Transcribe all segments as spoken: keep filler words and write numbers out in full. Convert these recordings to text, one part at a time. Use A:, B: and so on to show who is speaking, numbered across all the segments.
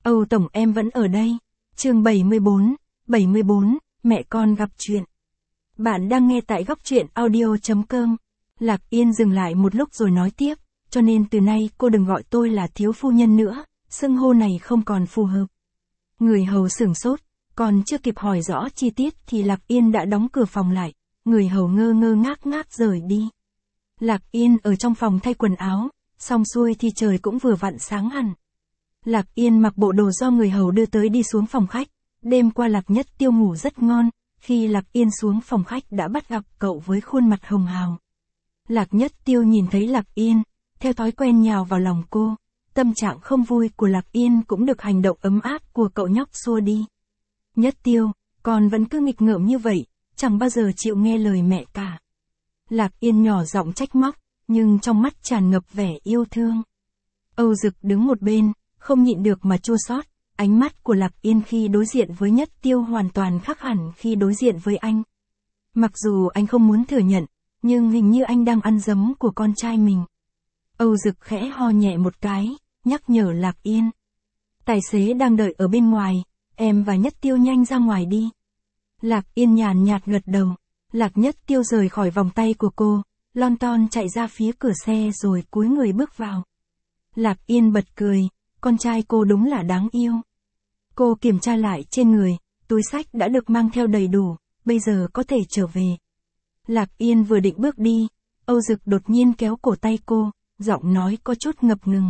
A: Âu Tổng em vẫn ở đây. Chương bảy mươi bốn, bảy mươi bốn, mẹ con gặp chuyện. Bạn đang nghe tại góc truyện audio chấm com. Lạc Yên dừng lại một lúc rồi nói tiếp, cho nên từ nay cô đừng gọi tôi là thiếu phu nhân nữa, xưng hô này không còn phù hợp. Người hầu sửng sốt, còn chưa kịp hỏi rõ chi tiết thì Lạc Yên đã đóng cửa phòng lại, người hầu ngơ ngơ ngác ngác rời đi. Lạc Yên ở trong phòng thay quần áo, xong xuôi thì trời cũng vừa vặn sáng hẳn. Lạc Yên mặc bộ đồ do người hầu đưa tới đi xuống phòng khách, đêm qua Lạc Nhất Tiêu ngủ rất ngon, khi Lạc Yên xuống phòng khách đã bắt gặp cậu với khuôn mặt hồng hào. Lạc Nhất Tiêu nhìn thấy Lạc Yên, theo thói quen nhào vào lòng cô, tâm trạng không vui của Lạc Yên cũng được hành động ấm áp của cậu nhóc xua đi. Nhất Tiêu, con vẫn cứ nghịch ngợm như vậy, chẳng bao giờ chịu nghe lời mẹ cả. Lạc Yên nhỏ giọng trách móc, nhưng trong mắt tràn ngập vẻ yêu thương. Âu Dực đứng một bên, không nhịn được mà chua xót, ánh mắt của Lạc Yên khi đối diện với Nhất Tiêu hoàn toàn khác hẳn khi đối diện với anh. Mặc dù anh không muốn thừa nhận, nhưng hình như anh đang ăn dấm của con trai mình. Âu Dực khẽ ho nhẹ một cái, nhắc nhở Lạc Yên. Tài xế đang đợi ở bên ngoài, em và Nhất Tiêu nhanh ra ngoài đi. Lạc Yên nhàn nhạt gật đầu, Lạc Nhất Tiêu rời khỏi vòng tay của cô, lon ton chạy ra phía cửa xe rồi cúi người bước vào. Lạc Yên bật cười, con trai cô đúng là đáng yêu. Cô kiểm tra lại trên người, túi xách đã được mang theo đầy đủ, bây giờ có thể trở về. Lạc Yên vừa định bước đi, Âu Dực đột nhiên kéo cổ tay cô, giọng nói có chút ngập ngừng.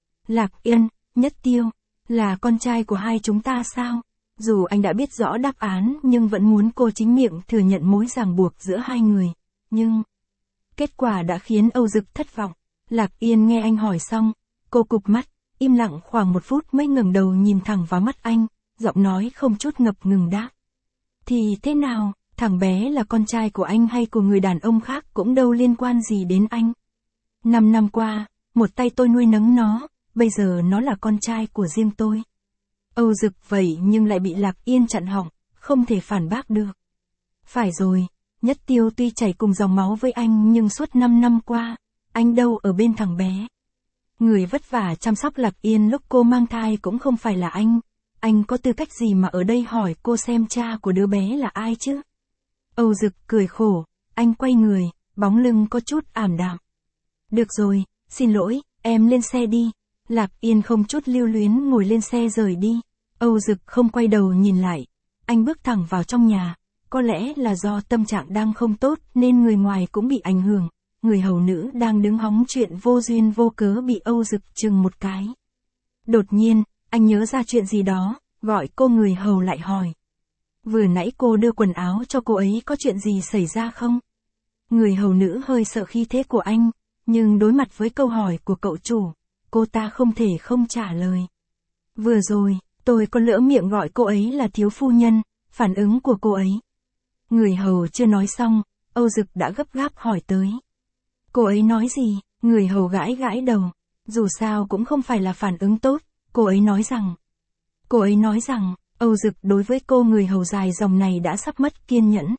A: Lạc Yên, Nhất Tiêu, là con trai của hai chúng ta sao? Dù anh đã biết rõ đáp án nhưng vẫn muốn cô chính miệng thừa nhận mối ràng buộc giữa hai người, nhưng... Kết quả đã khiến Âu Dực thất vọng. Lạc Yên nghe anh hỏi xong, cô cụp mắt, im lặng khoảng một phút mới ngẩng đầu nhìn thẳng vào mắt anh, giọng nói không chút ngập ngừng đáp. Thì thế nào, thằng bé là con trai của anh hay của người đàn ông khác cũng đâu liên quan gì đến anh. Năm năm qua, một tay tôi nuôi nấng nó, bây giờ nó là con trai của riêng tôi. Âu Dực vậy nhưng lại bị Lạc Yên chặn họng, không thể phản bác được. Phải rồi, Nhất Tiêu tuy chảy cùng dòng máu với anh nhưng suốt năm năm qua, anh đâu ở bên thằng bé. Người vất vả chăm sóc Lạc Yên lúc cô mang thai cũng không phải là anh, anh có tư cách gì mà ở đây hỏi cô xem cha của đứa bé là ai chứ? Âu Dực cười khổ, anh quay người, bóng lưng có chút ảm đạm. Được rồi, xin lỗi, em lên xe đi. Lạc Yên không chút lưu luyến ngồi lên xe rời đi. Âu Dực không quay đầu nhìn lại, anh bước thẳng vào trong nhà. Có lẽ là do tâm trạng đang không tốt nên người ngoài cũng bị ảnh hưởng. Người hầu nữ đang đứng hóng chuyện vô duyên vô cớ bị Âu Dực chừng một cái. Đột nhiên, anh nhớ ra chuyện gì đó, gọi cô người hầu lại hỏi. Vừa nãy cô đưa quần áo cho cô ấy có chuyện gì xảy ra không? Người hầu nữ hơi sợ khí thế của anh, nhưng đối mặt với câu hỏi của cậu chủ, cô ta không thể không trả lời. Vừa rồi, tôi có lỡ miệng gọi cô ấy là thiếu phu nhân, phản ứng của cô ấy. Người hầu chưa nói xong, Âu Dực đã gấp gáp hỏi tới. Cô ấy nói gì? Người hầu gãi gãi đầu. Dù sao cũng không phải là phản ứng tốt, cô ấy nói rằng. Cô ấy nói rằng, Âu Dực đối với cô người hầu dài dòng này đã sắp mất kiên nhẫn.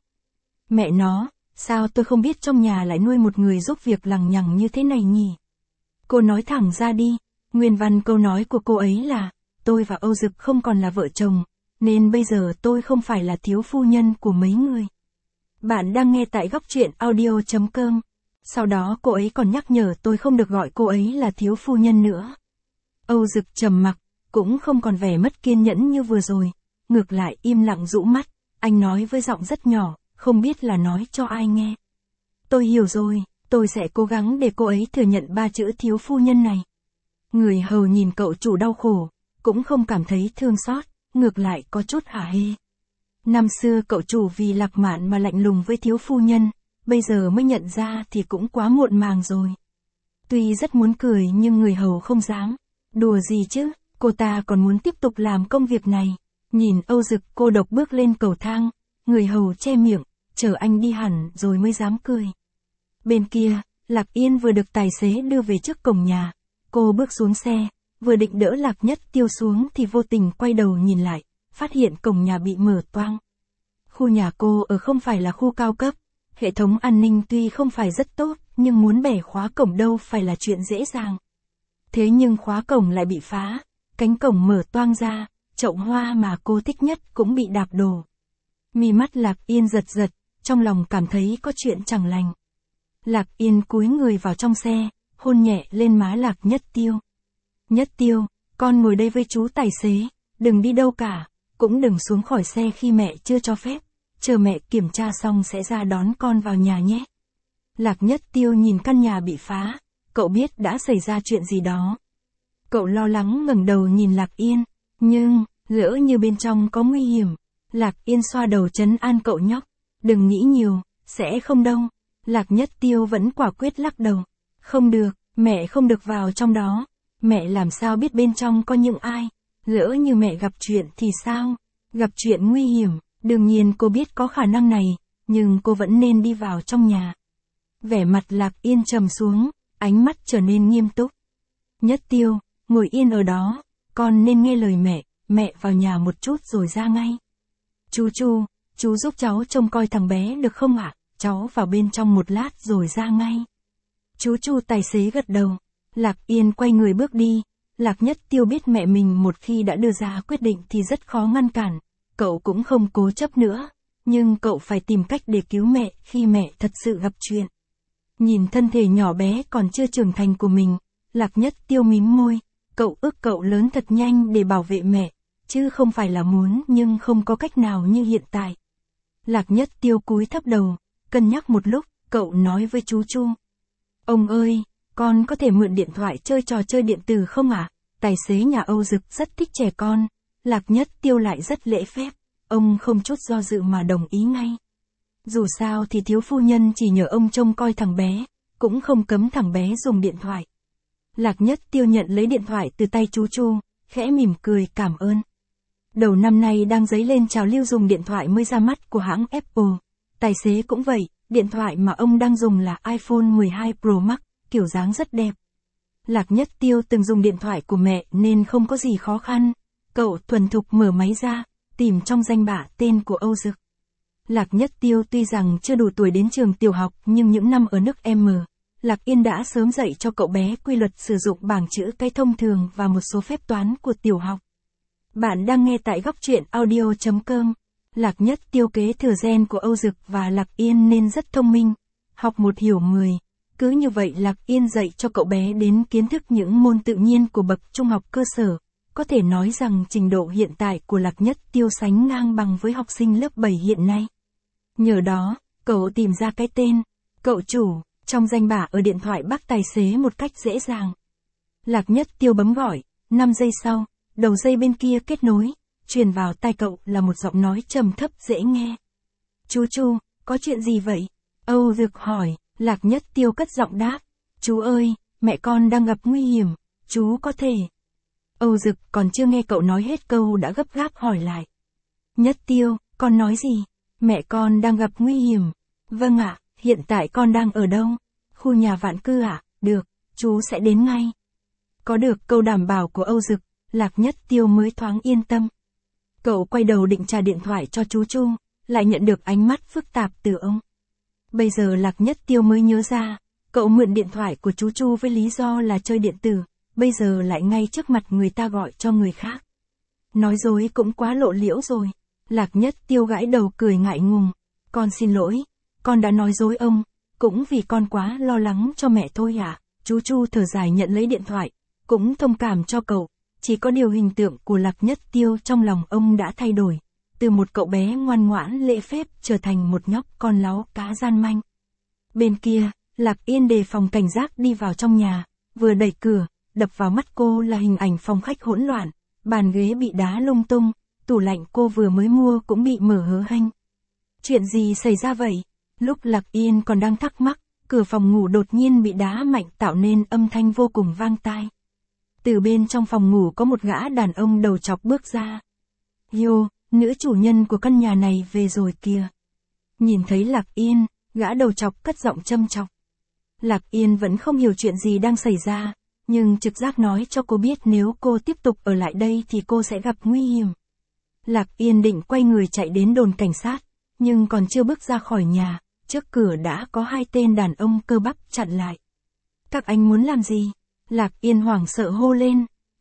A: Mẹ nó, sao tôi không biết trong nhà lại nuôi một người giúp việc lằng nhằng như thế này nhỉ? Cô nói thẳng ra đi, nguyên văn câu nói của cô ấy là, tôi và Âu Dực không còn là vợ chồng, nên bây giờ tôi không phải là thiếu phu nhân của mấy người. Bạn đang nghe tại góc truyện audio chấm com. Sau đó cô ấy còn nhắc nhở tôi không được gọi cô ấy là thiếu phu nhân nữa. Âu Dực trầm mặc, cũng không còn vẻ mất kiên nhẫn như vừa rồi, ngược lại im lặng rũ mắt, anh nói với giọng rất nhỏ, không biết là nói cho ai nghe. Tôi hiểu rồi, tôi sẽ cố gắng để cô ấy thừa nhận ba chữ thiếu phu nhân này. Người hầu nhìn cậu chủ đau khổ, cũng không cảm thấy thương xót, ngược lại có chút hả hê. Năm xưa cậu chủ vì Lạc Mạn mà lạnh lùng với thiếu phu nhân, bây giờ mới nhận ra thì cũng quá muộn màng rồi. Tuy rất muốn cười nhưng người hầu không dám. Đùa gì chứ, cô ta còn muốn tiếp tục làm công việc này. Nhìn Âu Dực cô độc bước lên cầu thang, người hầu che miệng, chờ anh đi hẳn rồi mới dám cười. Bên kia, Lạc Yên vừa được tài xế đưa về trước cổng nhà. Cô bước xuống xe, vừa định đỡ Lạc Nhất Tiêu xuống thì vô tình quay đầu nhìn lại, phát hiện cổng nhà bị mở toang. Khu nhà cô ở không phải là khu cao cấp, hệ thống an ninh tuy không phải rất tốt, nhưng muốn bẻ khóa cổng đâu phải là chuyện dễ dàng. Thế nhưng khóa cổng lại bị phá, cánh cổng mở toang ra, chậu hoa mà cô thích nhất cũng bị đạp đổ. Mi mắt Lạc Yên giật giật, trong lòng cảm thấy có chuyện chẳng lành. Lạc Yên cúi người vào trong xe, hôn nhẹ lên má Lạc Nhất Tiêu. Nhất Tiêu, con ngồi đây với chú tài xế, đừng đi đâu cả, cũng đừng xuống khỏi xe khi mẹ chưa cho phép, chờ mẹ kiểm tra xong sẽ ra đón con vào nhà nhé. Lạc Nhất Tiêu nhìn căn nhà bị phá, cậu biết đã xảy ra chuyện gì đó. Cậu lo lắng ngẩng đầu nhìn Lạc Yên, nhưng, lỡ như bên trong có nguy hiểm. Lạc Yên xoa đầu trấn an cậu nhóc, đừng nghĩ nhiều, sẽ không đâu. Lạc Nhất Tiêu vẫn quả quyết lắc đầu, không được, mẹ không được vào trong đó, mẹ làm sao biết bên trong có những ai, lỡ như mẹ gặp chuyện thì sao, gặp chuyện nguy hiểm, đương nhiên cô biết có khả năng này, nhưng cô vẫn nên đi vào trong nhà. Vẻ mặt Lạc Yên trầm xuống, ánh mắt trở nên nghiêm túc. Nhất Tiêu, ngồi yên ở đó, con nên nghe lời mẹ, mẹ vào nhà một chút rồi ra ngay. Chú Chu, chú giúp cháu trông coi thằng bé được không ạ? Cháu vào bên trong một lát rồi ra ngay. Chú Chu tài xế gật đầu. Lạc Yên quay người bước đi. Lạc Nhất Tiêu biết mẹ mình một khi đã đưa ra quyết định thì rất khó ngăn cản. Cậu cũng không cố chấp nữa. Nhưng cậu phải tìm cách để cứu mẹ khi mẹ thật sự gặp chuyện. Nhìn thân thể nhỏ bé còn chưa trưởng thành của mình, Lạc Nhất Tiêu mím môi. Cậu ước cậu lớn thật nhanh để bảo vệ mẹ, chứ không phải là muốn nhưng không có cách nào như hiện tại. Lạc Nhất Tiêu cúi thấp đầu, cân nhắc một lúc, cậu nói với chú Chu. Ông ơi, con có thể mượn điện thoại chơi trò chơi điện tử không ạ? À? Tài xế nhà Âu Dực rất thích trẻ con. Lạc Nhất Tiêu lại rất lễ phép, ông không chút do dự mà đồng ý ngay. Dù sao thì thiếu phu nhân chỉ nhờ ông trông coi thằng bé, cũng không cấm thằng bé dùng điện thoại. Lạc Nhất Tiêu nhận lấy điện thoại từ tay chú Chu, khẽ mỉm cười cảm ơn. Đầu năm nay đang dấy lên trào lưu dùng điện thoại mới ra mắt của hãng Apple. Tài xế cũng vậy, điện thoại mà ông đang dùng là iPhone mười hai Pro Max, kiểu dáng rất đẹp. Lạc Nhất Tiêu từng dùng điện thoại của mẹ nên không có gì khó khăn. Cậu thuần thục mở máy ra, tìm trong danh bạ tên của Âu Dực. Lạc Nhất Tiêu tuy rằng chưa đủ tuổi đến trường tiểu học nhưng những năm ở nước M, Lạc Yên đã sớm dạy cho cậu bé quy luật sử dụng bảng chữ cái thông thường và một số phép toán của tiểu học. Bạn đang nghe tại góc truyện audio chấm com. Lạc Nhất Tiêu kế thừa gen của Âu Dực và Lạc Yên nên rất thông minh. Học một hiểu mười. Cứ như vậy Lạc Yên dạy cho cậu bé đến kiến thức những môn tự nhiên của bậc trung học cơ sở. Có thể nói rằng trình độ hiện tại của Lạc Nhất Tiêu sánh ngang bằng với học sinh lớp bảy hiện nay. Nhờ đó, cậu tìm ra cái tên, cậu chủ, trong danh bạ ở điện thoại bác tài xế một cách dễ dàng. Lạc Nhất Tiêu bấm gọi, năm giây sau, đầu dây bên kia kết nối, truyền vào tai cậu là một giọng nói trầm thấp dễ nghe. Chú Chu, có chuyện gì vậy? Âu Dực hỏi, Lạc Nhất Tiêu cất giọng đáp. Chú ơi, mẹ con đang gặp nguy hiểm, chú có thể. Âu Dực còn chưa nghe cậu nói hết câu đã gấp gáp hỏi lại. Nhất Tiêu, con nói gì? Mẹ con đang gặp nguy hiểm. Vâng ạ, hiện tại con đang ở đâu? Khu nhà vạn cư ạ, à? Được, chú sẽ đến ngay. Có được câu đảm bảo của Âu Dực, Lạc Nhất Tiêu mới thoáng yên tâm. Cậu quay đầu định trả điện thoại cho chú Chu, lại nhận được ánh mắt phức tạp từ ông. Bây giờ Lạc Nhất Tiêu mới nhớ ra, cậu mượn điện thoại của chú Chu với lý do là chơi điện tử, bây giờ lại ngay trước mặt người ta gọi cho người khác. Nói dối cũng quá lộ liễu rồi. Lạc Nhất Tiêu gãi đầu cười ngại ngùng. Con xin lỗi, con đã nói dối ông, cũng vì con quá lo lắng cho mẹ thôi ạ. À? Chú Chu thở dài nhận lấy điện thoại, cũng thông cảm cho cậu. Chỉ có điều hình tượng của Lạc Nhất Tiêu trong lòng ông đã thay đổi, từ một cậu bé ngoan ngoãn lễ phép trở thành một nhóc con láu cá gian manh. Bên kia, Lạc Yên đề phòng cảnh giác đi vào trong nhà, vừa đẩy cửa, đập vào mắt cô là hình ảnh phòng khách hỗn loạn, bàn ghế bị đá lung tung, tủ lạnh cô vừa mới mua cũng bị mở hớ hênh. Chuyện gì xảy ra vậy? Lúc Lạc Yên còn đang thắc mắc, cửa phòng ngủ đột nhiên bị đá mạnh tạo nên âm thanh vô cùng vang tai. Từ bên trong phòng ngủ có một gã đàn ông đầu chọc bước ra. Yo, nữ chủ nhân của căn nhà này về rồi kìa. Nhìn thấy Lạc Yên, gã đầu chọc cất giọng châm chọc. Lạc Yên vẫn không hiểu chuyện gì đang xảy ra, nhưng trực giác nói cho cô biết nếu cô tiếp tục ở lại đây thì cô sẽ gặp nguy hiểm. Lạc Yên định quay người chạy đến đồn cảnh sát, nhưng còn chưa bước ra khỏi nhà, trước cửa đã có hai tên đàn ông cơ bắp chặn lại. Các anh muốn làm gì? Lạc Yên hoảng sợ hô lên.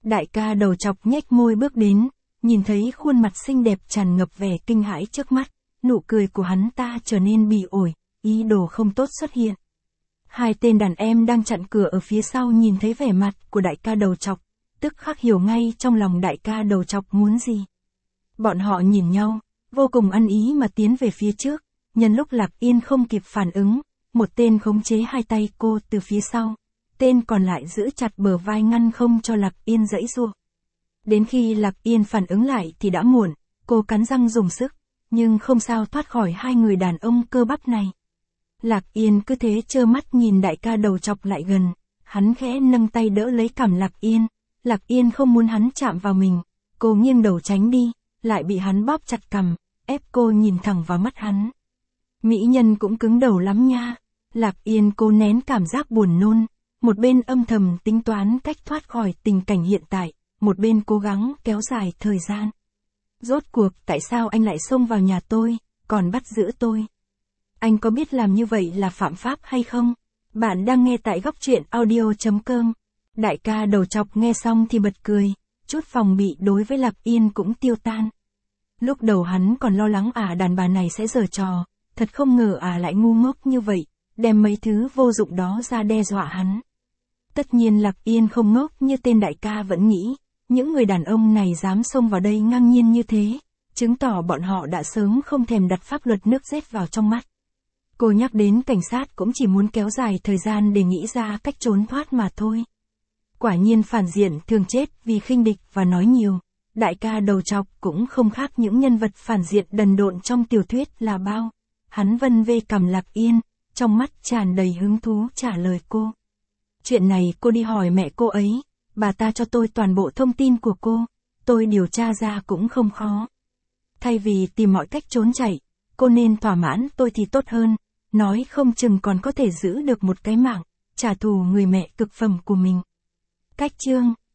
A: Đại ca đầu chọc nhếch môi bước đến, nhìn thấy khuôn mặt xinh đẹp tràn ngập vẻ kinh hãi trước mắt, nụ cười của hắn ta trở nên bỉ ổi, ý đồ không tốt xuất hiện. Hai tên đàn em đang chặn cửa ở phía sau nhìn thấy vẻ mặt của đại ca đầu chọc, tức khắc hiểu ngay trong lòng đại ca đầu chọc muốn gì. Bọn họ nhìn nhau, vô cùng ăn ý mà tiến về phía trước, nhân lúc Lạc Yên không kịp phản ứng, một tên khống chế hai tay cô từ phía sau, tên còn lại giữ chặt bờ vai ngăn không cho Lạc Yên giãy giụa. Đến khi Lạc Yên phản ứng lại thì đã muộn, cô cắn răng dùng sức, nhưng không sao thoát khỏi hai người đàn ông cơ bắp này. Lạc Yên cứ thế trơ mắt nhìn đại ca đầu chọc lại gần, hắn khẽ nâng tay đỡ lấy cằm Lạc Yên, Lạc Yên không muốn hắn chạm vào mình, cô nghiêng đầu tránh đi, lại bị hắn bóp chặt cằm, ép cô nhìn thẳng vào mắt hắn. Mỹ nhân cũng cứng đầu lắm nha. Lạc Yên cố nén cảm giác buồn nôn, một bên âm thầm tính toán cách thoát khỏi tình cảnh hiện tại, một bên cố gắng kéo dài thời gian. Rốt cuộc tại sao anh lại xông vào nhà tôi, còn bắt giữ tôi? Anh có biết làm như vậy là phạm pháp hay không? Bạn đang nghe tại góc truyện audio chấm com. Đại ca đầu chọc nghe xong thì bật cười, chút phòng bị đối với Lạc Yên cũng tiêu tan. Lúc đầu hắn còn lo lắng à đàn bà này sẽ giở trò, thật không ngờ à lại ngu ngốc như vậy, đem mấy thứ vô dụng đó ra đe dọa hắn. Tất nhiên Lạc Yên không ngốc như tên đại ca vẫn nghĩ, những người đàn ông này dám xông vào đây ngang nhiên như thế, chứng tỏ bọn họ đã sớm không thèm đặt pháp luật nước rết vào trong mắt. Cô nhắc đến cảnh sát cũng chỉ muốn kéo dài thời gian để nghĩ ra cách trốn thoát mà thôi. Quả nhiên phản diện thường chết vì khinh địch và nói nhiều, đại ca đầu chọc cũng không khác những nhân vật phản diện đần độn trong tiểu thuyết là bao. Hắn vân vê cằm Lạc Yên, trong mắt tràn đầy hứng thú trả lời cô. Chuyện này cô đi hỏi mẹ cô ấy, bà ta cho tôi toàn bộ thông tin của cô, tôi điều tra ra cũng không khó. Thay vì tìm mọi cách trốn chạy, cô nên thỏa mãn tôi thì tốt hơn, nói không chừng còn có thể giữ được một cái mạng, trả thù người mẹ cực phẩm của mình. Cách chương